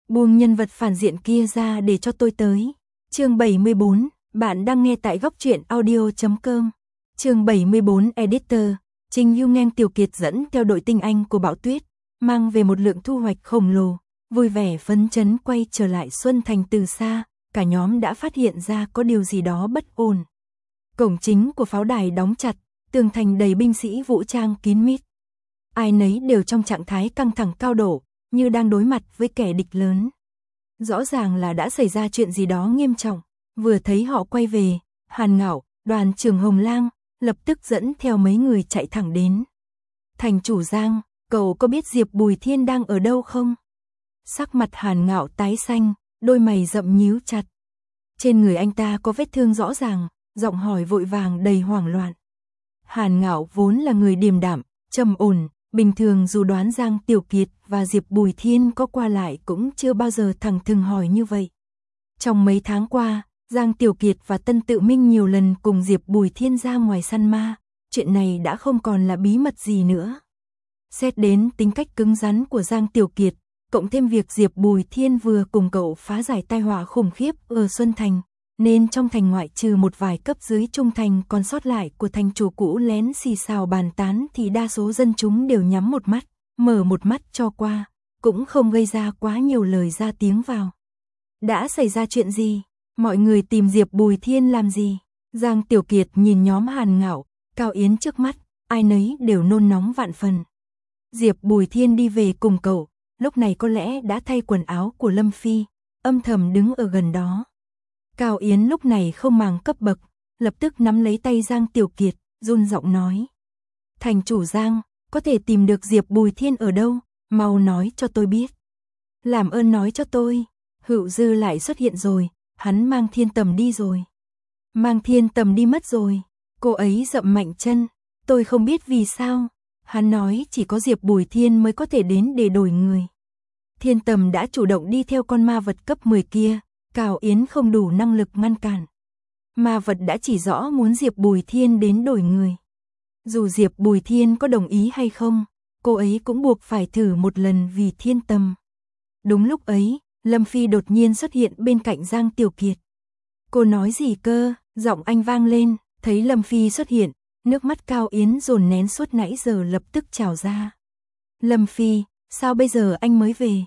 Buông nhân vật phản diện kia ra để cho tôi tới. Chương 74, bạn đang nghe tại góc truyện audio.com. Chương 74 Editor, Trình Hưu Ngang Tiểu Kiệt dẫn theo đội tinh anh của Bão Tuyết, mang về một lượng thu hoạch khổng lồ, vui vẻ phấn chấn quay trở lại Xuân Thành từ xa, cả nhóm đã phát hiện ra có điều gì đó bất ổn. Cổng chính của pháo đài đóng chặt, tường thành đầy binh sĩ vũ trang kín mít. Ai nấy đều trong trạng thái căng thẳng cao độ, như đang đối mặt với kẻ địch lớn. Rõ ràng là đã xảy ra chuyện gì đó nghiêm trọng. Vừa thấy họ quay về, Hàn Ngạo, Đoàn trưởng Hồng Lang, lập tức dẫn theo mấy người chạy thẳng đến. Thành chủ Giang, cậu có biết Diệp Bùi Thiên đang ở đâu không? Sắc mặt Hàn Ngạo tái xanh, đôi mày rậm nhíu chặt. Trên người anh ta có vết thương rõ ràng, giọng hỏi vội vàng đầy hoảng loạn. Hàn Ngạo vốn là người điềm đạm, trầm ổn, bình thường dù đoán Giang Tiểu Kiệt và Diệp Bùi Thiên có qua lại cũng chưa bao giờ thẳng thừng hỏi như vậy. Trong mấy tháng qua, Giang Tiểu Kiệt và Tân Tự Minh nhiều lần cùng Diệp Bùi Thiên ra ngoài săn ma, chuyện này đã không còn là bí mật gì nữa. Xét đến tính cách cứng rắn của Giang Tiểu Kiệt, cộng thêm việc Diệp Bùi Thiên vừa cùng cậu phá giải tai họa khủng khiếp ở Xuân Thành, nên trong thành ngoại trừ một vài cấp dưới trung thành còn sót lại của thành chủ cũ lén xì xào bàn tán thì đa số dân chúng đều nhắm một mắt, mở một mắt cho qua, cũng không gây ra quá nhiều lời ra tiếng vào. Đã xảy ra chuyện gì? Mọi người tìm Diệp Bùi Thiên làm gì? Giang Tiểu Kiệt nhìn nhóm Hàn Ngạo, Cao Yến trước mắt, ai nấy đều nôn nóng vạn phần. Diệp Bùi Thiên đi về cùng cậu, lúc này có lẽ đã thay quần áo của Lâm Phi, âm thầm đứng ở gần đó. Cao Yến lúc này không màng cấp bậc, lập tức nắm lấy tay Giang Tiểu Kiệt, run giọng nói. Thành chủ Giang, có thể tìm được Diệp Bùi Thiên ở đâu, mau nói cho tôi biết. Làm ơn nói cho tôi, Hữu Dư lại xuất hiện rồi, hắn mang Thiên Tầm đi rồi. Mang Thiên Tầm đi mất rồi, cô ấy dậm mạnh chân, tôi không biết vì sao. Hắn nói chỉ có Diệp Bùi Thiên mới có thể đến để đổi người. Thiên Tầm đã chủ động đi theo con ma vật cấp 10 kia, Cao Yến không đủ năng lực ngăn cản. Ma vật đã chỉ rõ muốn Diệp Bùi Thiên đến đổi người. Dù Diệp Bùi Thiên có đồng ý hay không, cô ấy cũng buộc phải thử một lần vì Thiên Tầm. Đúng lúc ấy, Lâm Phi đột nhiên xuất hiện bên cạnh Giang Tiểu Kiệt. Cô nói gì cơ? Giọng anh vang lên, thấy Lâm Phi xuất hiện, nước mắt Cao Yến dồn nén suốt nãy giờ lập tức trào ra. Lâm Phi, sao bây giờ anh mới về?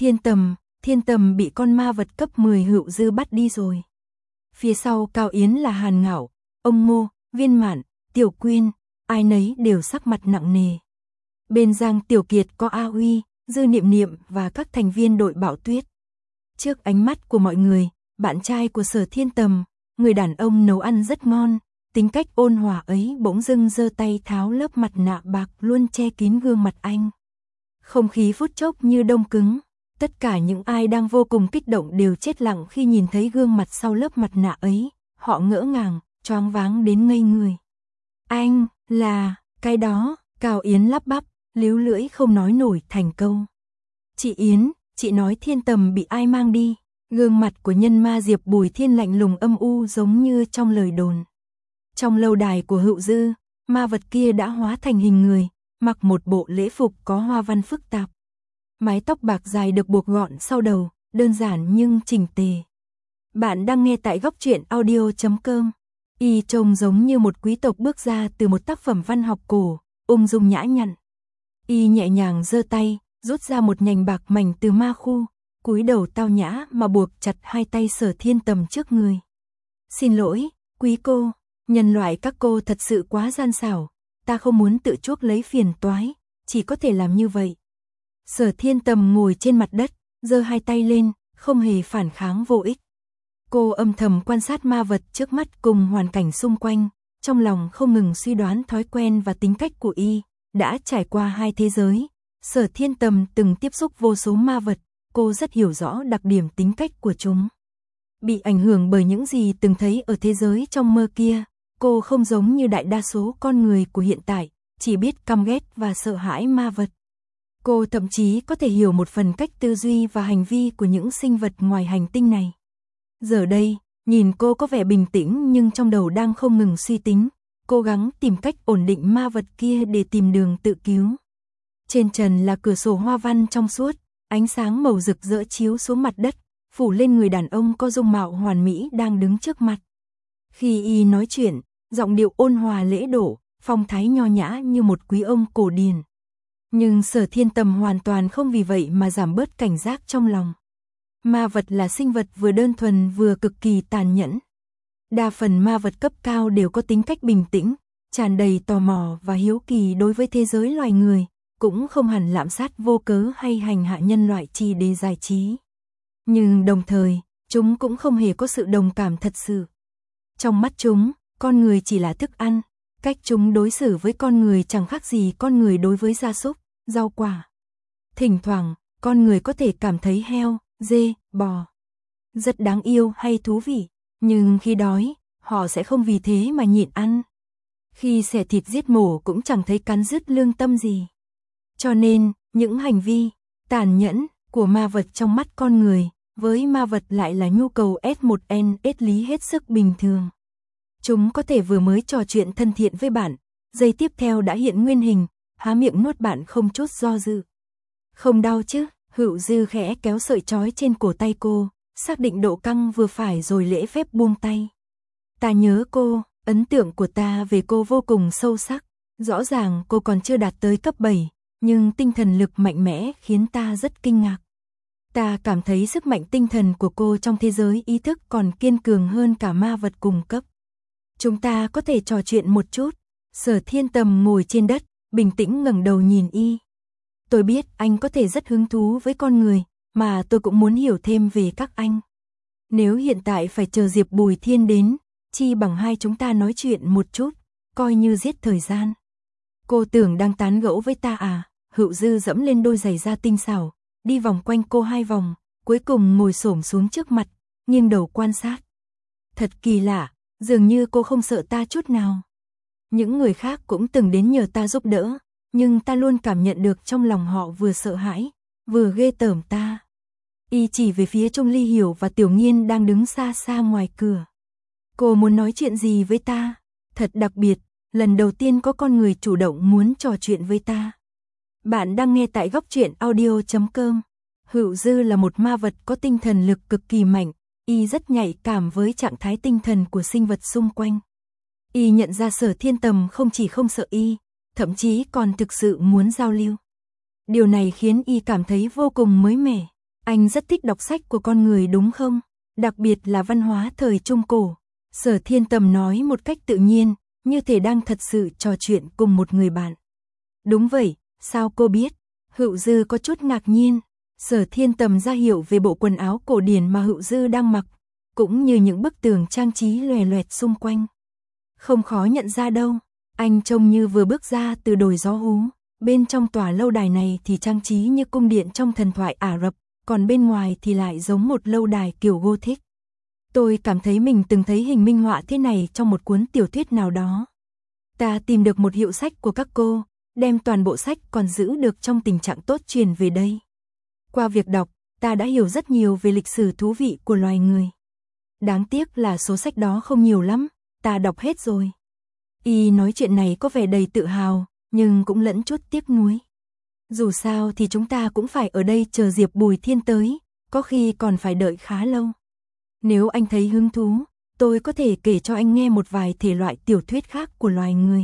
Thiên Tầm bị con ma vật cấp 10 Hữu Dư bắt đi rồi. Phía sau Cao Yến là Hàn Ngạo, ông Ngô, Viên Mạn, Tiểu Quyên, ai nấy đều sắc mặt nặng nề. Bên Giang Tiểu Kiệt có A Huy, Dư Niệm Niệm và các thành viên đội Bão Tuyết. Trước ánh mắt của mọi người, bạn trai của Sở Thiên Tầm, người đàn ông nấu ăn rất ngon, tính cách ôn hòa ấy bỗng dưng giơ tay tháo lớp mặt nạ bạc luôn che kín gương mặt anh. Không khí phút chốc như đông cứng, tất cả những ai đang vô cùng kích động đều chết lặng khi nhìn thấy gương mặt sau lớp mặt nạ ấy, họ ngỡ ngàng, choáng váng đến ngây người. Anh, là, cái đó, Cao Yến lắp bắp, líu lưỡi không nói nổi thành câu. Chị Yến, chị nói Thiên Tầm bị ai mang đi? Gương mặt của nhân ma Diệp Bùi Thiên lạnh lùng âm u giống như trong lời đồn. Trong lâu đài của Hữu Dư, ma vật kia đã hóa thành hình người, mặc một bộ lễ phục có hoa văn phức tạp. Mái tóc bạc dài được buộc gọn sau đầu, đơn giản nhưng chỉnh tề. Bạn đang nghe tại góc truyện audio.com. Y trông giống như một quý tộc bước ra từ một tác phẩm văn học cổ, ung dung nhã nhặn. Y nhẹ nhàng giơ tay, rút ra một nhành bạc mảnh từ ma khu, cúi đầu tao nhã mà buộc chặt hai tay Sở Thiên Tầm trước người. Xin lỗi, quý cô, nhân loại các cô thật sự quá gian xảo, ta không muốn tự chuốc lấy phiền toái, chỉ có thể làm như vậy. Sở Thiên Tầm ngồi trên mặt đất, giơ hai tay lên, không hề phản kháng vô ích. Cô âm thầm quan sát ma vật trước mắt cùng hoàn cảnh xung quanh, trong lòng không ngừng suy đoán thói quen và tính cách của y. Đã trải qua hai thế giới, Sở Thiên Tầm từng tiếp xúc vô số ma vật, cô rất hiểu rõ đặc điểm tính cách của chúng. Bị ảnh hưởng bởi những gì từng thấy ở thế giới trong mơ kia, cô không giống như đại đa số con người của hiện tại, chỉ biết căm ghét và sợ hãi ma vật. Cô thậm chí có thể hiểu một phần cách tư duy và hành vi của những sinh vật ngoài hành tinh này. Giờ đây, nhìn cô có vẻ bình tĩnh nhưng trong đầu đang không ngừng suy tính, cố gắng tìm cách ổn định ma vật kia để tìm đường tự cứu. Trên trần là cửa sổ hoa văn trong suốt, ánh sáng màu rực rỡ chiếu xuống mặt đất, phủ lên người đàn ông có dung mạo hoàn mỹ đang đứng trước mặt. Khi y nói chuyện, giọng điệu ôn hòa lễ độ, phong thái nho nhã như một quý ông cổ điển. Nhưng Sở Thiên Tầm hoàn toàn không vì vậy mà giảm bớt cảnh giác trong lòng. Ma vật là sinh vật vừa đơn thuần vừa cực kỳ tàn nhẫn. Đa phần ma vật cấp cao đều có tính cách bình tĩnh, tràn đầy tò mò và hiếu kỳ đối với thế giới loài người, cũng không hẳn lạm sát vô cớ hay hành hạ nhân loại chỉ để giải trí. Nhưng đồng thời, chúng cũng không hề có sự đồng cảm thật sự. Trong mắt chúng, con người chỉ là thức ăn, cách chúng đối xử với con người chẳng khác gì con người đối với gia súc, rau quả. Thỉnh thoảng, con người có thể cảm thấy heo, dê, bò rất đáng yêu hay thú vị, nhưng khi đói, họ sẽ không vì thế mà nhịn ăn. Khi xẻ thịt giết mổ cũng chẳng thấy cắn rứt lương tâm gì. Cho nên, những hành vi tàn nhẫn của ma vật trong mắt con người, với ma vật lại là nhu cầu S1N S lý hết sức bình thường. Chúng có thể vừa mới trò chuyện thân thiện với bạn, giây tiếp theo đã hiện nguyên hình, há miệng nuốt bạn không chút do dự. Không đau chứ? Hữu Dư khẽ kéo sợi trói trên cổ tay cô, xác định độ căng vừa phải rồi lễ phép buông tay. Ta nhớ cô, ấn tượng của ta về cô vô cùng sâu sắc. Rõ ràng cô còn chưa đạt tới cấp 7, nhưng tinh thần lực mạnh mẽ khiến ta rất kinh ngạc. Ta cảm thấy sức mạnh tinh thần của cô trong thế giới ý thức còn kiên cường hơn cả ma vật cùng cấp. Chúng ta có thể trò chuyện một chút. Sở Thiên Tầm ngồi trên đất, bình tĩnh ngẩng đầu nhìn y. Tôi biết anh có thể rất hứng thú với con người, mà tôi cũng muốn hiểu thêm về các anh. Nếu hiện tại phải chờ Diệp Bùi Thiên đến, chi bằng hai chúng ta nói chuyện một chút, coi như giết thời gian. Cô tưởng đang tán gẫu với ta à? Hữu Dư dẫm lên đôi giày da tinh xảo, đi vòng quanh cô 2 vòng, cuối cùng ngồi xổm xuống trước mặt, nghiêng đầu quan sát. Thật kỳ lạ, dường như cô không sợ ta chút nào. Những người khác cũng từng đến nhờ ta giúp đỡ, nhưng ta luôn cảm nhận được trong lòng họ vừa sợ hãi, vừa ghê tởm ta. Y chỉ về phía Trung Ly Hiểu và Tiểu Nghiên đang đứng xa xa ngoài cửa. Cô muốn nói chuyện gì với ta? Thật đặc biệt, lần đầu tiên có con người chủ động muốn trò chuyện với ta. Bạn đang nghe tại góc truyện audio.com. Hữu Dư là một ma vật có tinh thần lực cực kỳ mạnh, y rất nhạy cảm với trạng thái tinh thần của sinh vật xung quanh. Y nhận ra Sở Thiên Tầm không chỉ không sợ y, thậm chí còn thực sự muốn giao lưu. Điều này khiến y cảm thấy vô cùng mới mẻ. Anh rất thích đọc sách của con người đúng không? Đặc biệt là văn hóa thời Trung Cổ. Sở Thiên Tầm nói một cách tự nhiên, như thể đang thật sự trò chuyện cùng một người bạn. Đúng vậy, sao cô biết? Hữu Dư có chút ngạc nhiên. Sở Thiên Tầm ra hiệu về bộ quần áo cổ điển mà Hữu Dư đang mặc, cũng như những bức tường trang trí lòe loẹt xung quanh. Không khó nhận ra đâu, anh trông như vừa bước ra từ đồi gió hú. Bên trong tòa lâu đài này thì trang trí như cung điện trong thần thoại Ả Rập, còn bên ngoài thì lại giống một lâu đài kiểu Gothic. Tôi cảm thấy mình từng thấy hình minh họa thế này trong một cuốn tiểu thuyết nào đó. Ta tìm được một hiệu sách của các cô, đem toàn bộ sách còn giữ được trong tình trạng tốt truyền về đây. Qua việc đọc, ta đã hiểu rất nhiều về lịch sử thú vị của loài người. Đáng tiếc là số sách đó không nhiều lắm, ta đọc hết rồi. Y nói chuyện này có vẻ đầy tự hào, nhưng cũng lẫn chút tiếc nuối. Dù sao thì chúng ta cũng phải ở đây chờ Diệp Bùi Thiên tới, có khi còn phải đợi khá lâu. Nếu anh thấy hứng thú, tôi có thể kể cho anh nghe một vài thể loại tiểu thuyết khác của loài người.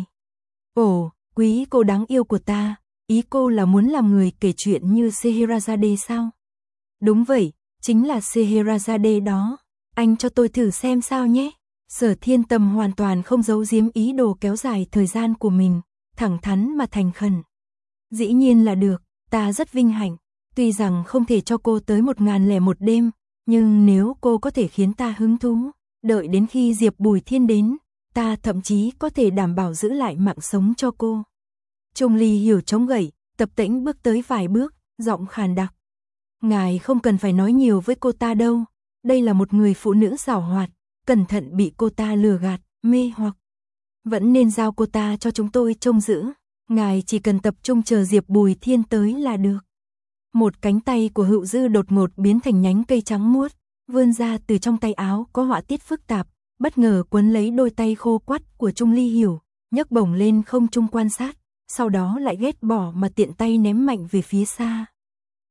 Ồ, quý cô đáng yêu của ta, ý cô là muốn làm người kể chuyện như Scheherazade sao? Đúng vậy, chính là Scheherazade đó. Anh cho tôi thử xem sao nhé. Sở Thiên Tầm hoàn toàn không giấu giếm ý đồ kéo dài thời gian của mình, thẳng thắn mà thành khẩn. Dĩ nhiên là được, ta rất vinh hạnh, tuy rằng không thể cho cô tới 1001 đêm, nhưng nếu cô có thể khiến ta hứng thú, đợi đến khi Diệp Bùi Thiên đến, ta thậm chí có thể đảm bảo giữ lại mạng sống cho cô. Trung Ly Hiểu chống gậy, tập tễnh bước tới vài bước, giọng khàn đặc. Ngài không cần phải nói nhiều với cô ta đâu, đây là một người phụ nữ giàu hoạt, cẩn thận bị cô ta lừa gạt, mê hoặc. Vẫn nên giao cô ta cho chúng tôi trông giữ, ngài chỉ cần tập trung chờ Diệp Bùi Thiên tới là được. Một cánh tay của Hữu Dư đột ngột biến thành nhánh cây trắng muốt, vươn ra từ trong tay áo có họa tiết phức tạp, bất ngờ quấn lấy đôi tay khô quắt của Trung Ly Hiểu, nhấc bổng lên không trung quan sát, sau đó lại ghét bỏ mà tiện tay ném mạnh về phía xa.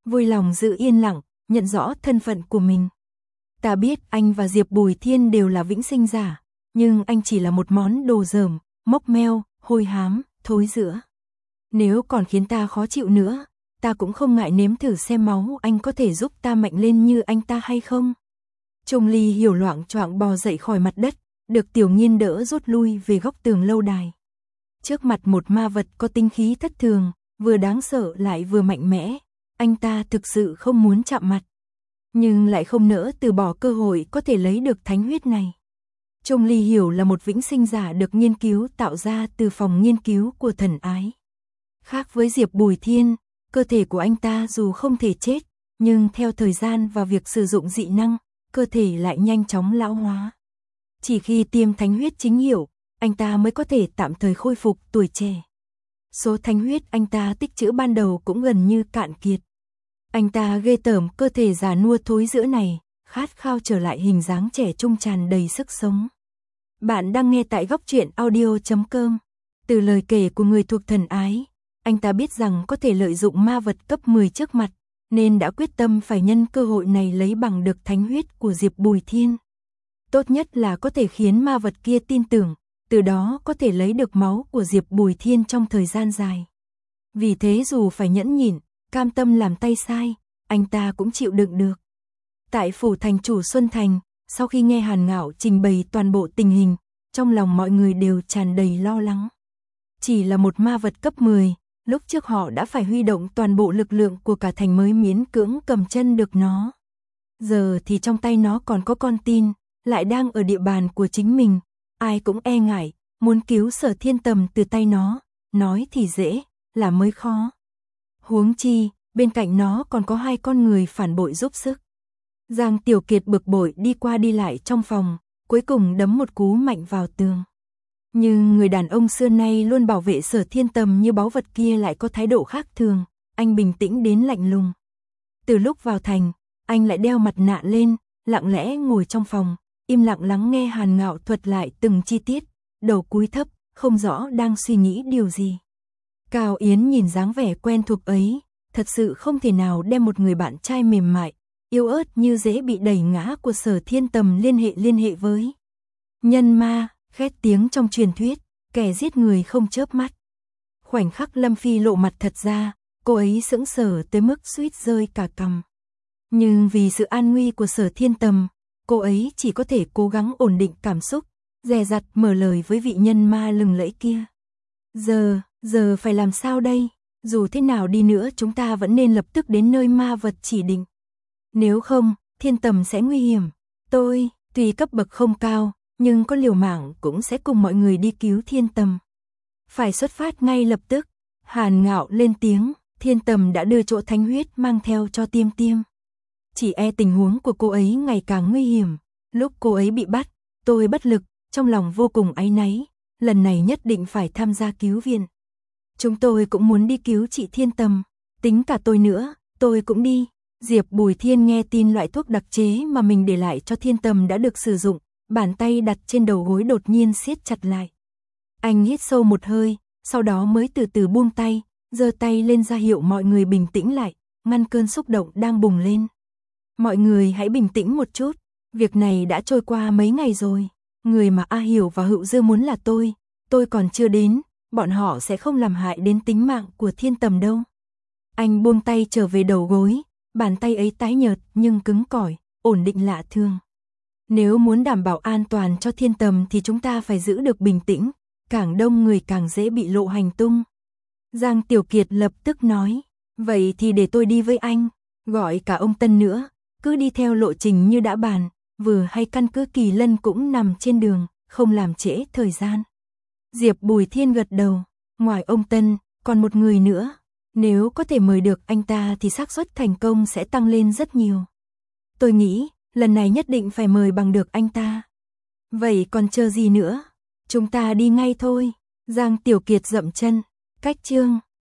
vui lòng giữ yên lặng, nhận rõ thân phận của mình. Ta biết anh và Diệp Bùi Thiên đều là vĩnh sinh giả, nhưng anh chỉ là một món đồ dởm, mốc meo, hôi hám, thối rữa. Nếu còn khiến ta khó chịu nữa, ta cũng không ngại nếm thử xem máu anh có thể giúp ta mạnh lên như anh ta hay không. Trung Ly Hiểu loạng choạng bò dậy khỏi mặt đất, được Tiểu Nghiên đỡ rút lui về góc tường lâu đài. Trước mặt một ma vật có tinh khí thất thường, vừa đáng sợ lại vừa mạnh mẽ, anh ta thực sự không muốn chạm mặt, nhưng lại không nỡ từ bỏ cơ hội có thể lấy được thánh huyết này. Trung Ly Hiểu là một vĩnh sinh giả được nghiên cứu tạo ra từ phòng nghiên cứu của thần ái. Khác với Diệp Bùi Thiên, cơ thể của anh ta dù không thể chết, nhưng theo thời gian và việc sử dụng dị năng, cơ thể lại nhanh chóng lão hóa. Chỉ khi tiêm thánh huyết chính hiệu, anh ta mới có thể tạm thời khôi phục tuổi trẻ. Số thánh huyết anh ta tích trữ ban đầu cũng gần như cạn kiệt. Anh ta ghê tởm cơ thể già nua thối rữa này, khát khao trở lại hình dáng trẻ trung tràn đầy sức sống. Bạn đang nghe tại góc truyện audio.com. Từ lời kể của người thuộc thần ái, anh ta biết rằng có thể lợi dụng ma vật cấp 10 trước mặt, nên đã quyết tâm phải nhân cơ hội này lấy bằng được thánh huyết của Diệp Bùi Thiên. Tốt nhất là có thể khiến ma vật kia tin tưởng, từ đó có thể lấy được máu của Diệp Bùi Thiên trong thời gian dài. Vì thế dù phải nhẫn nhịn, cam tâm làm tay sai, anh ta cũng chịu đựng được. Tại phủ thành chủ Xuân Thành, sau khi nghe Hàn Ngạo trình bày toàn bộ tình hình, trong lòng mọi người đều tràn đầy lo lắng. Chỉ là một ma vật cấp 10, lúc trước họ đã phải huy động toàn bộ lực lượng của cả thành mới miễn cưỡng cầm chân được nó. Giờ thì trong tay nó còn có con tin, lại đang ở địa bàn của chính mình, ai cũng e ngại, muốn cứu Sở Thiên Tầm từ tay nó, nói thì dễ, làm mới khó. Huống chi, bên cạnh nó còn có 2 con người phản bội giúp sức. Giang Tiểu Kiệt bực bội đi qua đi lại trong phòng, cuối cùng đấm một cú mạnh vào tường. Nhưng người đàn ông xưa nay luôn bảo vệ Sở Thiên Tầm như báu vật kia lại có thái độ khác thường, anh bình tĩnh đến lạnh lùng. Từ lúc vào thành, anh lại đeo mặt nạ lên, lặng lẽ ngồi trong phòng, im lặng lắng nghe Hàn Ngạo thuật lại từng chi tiết, đầu cúi thấp, không rõ đang suy nghĩ điều gì. Cao Yến nhìn dáng vẻ quen thuộc ấy, thật sự không thể nào đem một người bạn trai mềm mại, yếu ớt như dễ bị đẩy ngã của Sở Thiên Tầm liên hệ với nhân ma, khét tiếng trong truyền thuyết, kẻ giết người không chớp mắt. Khoảnh khắc Lâm Phi lộ mặt thật ra, cô ấy sững sờ tới mức suýt rơi cả cằm. Nhưng vì sự an nguy của Sở Thiên Tầm, cô ấy chỉ có thể cố gắng ổn định cảm xúc, dè dặt mở lời với vị nhân ma lừng lẫy kia. Giờ phải làm sao đây? Dù thế nào đi nữa chúng ta vẫn nên lập tức đến nơi ma vật chỉ định. Nếu không, Thiên Tầm sẽ nguy hiểm. Tôi, tuy cấp bậc không cao, nhưng có liều mạng cũng sẽ cùng mọi người đi cứu Thiên Tầm. Phải xuất phát ngay lập tức. Hàn Ngạo lên tiếng, Thiên Tầm đã đưa chỗ thánh huyết mang theo cho Tiêm Tiêm. Chỉ e tình huống của cô ấy ngày càng nguy hiểm. Lúc cô ấy bị bắt, tôi bất lực, trong lòng vô cùng áy náy, lần này nhất định phải tham gia cứu viện. Chúng tôi cũng muốn đi cứu chị Thiên Tầm, tính cả tôi nữa, tôi cũng đi. Diệp Bùi Thiên nghe tin loại thuốc đặc chế mà mình để lại cho Thiên Tầm đã được sử dụng, bàn tay đặt trên đầu gối đột nhiên siết chặt lại. Anh hít sâu một hơi, sau đó mới từ từ buông tay, giơ tay lên ra hiệu mọi người bình tĩnh lại, ngăn cơn xúc động đang bùng lên. Mọi người hãy bình tĩnh một chút, việc này đã trôi qua mấy ngày rồi, người mà A Hiểu và Hữu Dư muốn là tôi còn chưa đến, bọn họ sẽ không làm hại đến tính mạng của Thiên Tầm đâu. Anh buông tay trở về đầu gối, bàn tay ấy tái nhợt nhưng cứng cỏi, ổn định lạ thường. Nếu muốn đảm bảo an toàn cho Thiên Tầm thì chúng ta phải giữ được bình tĩnh, càng đông người càng dễ bị lộ hành tung. Giang Tiểu Kiệt lập tức nói, vậy thì để tôi đi với anh, gọi cả ông Tân nữa, cứ đi theo lộ trình như đã bàn, vừa hay căn cứ Kỳ Lân cũng nằm trên đường, không làm trễ thời gian. Diệp Bùi Thiên gật đầu, ngoài ông Tân, còn một người nữa, nếu có thể mời được anh ta thì xác suất thành công sẽ tăng lên rất nhiều. Tôi nghĩ, lần này nhất định phải mời bằng được anh ta. Vậy còn chờ gì nữa? Chúng ta đi ngay thôi. Giang Tiểu Kiệt dậm chân, cách chương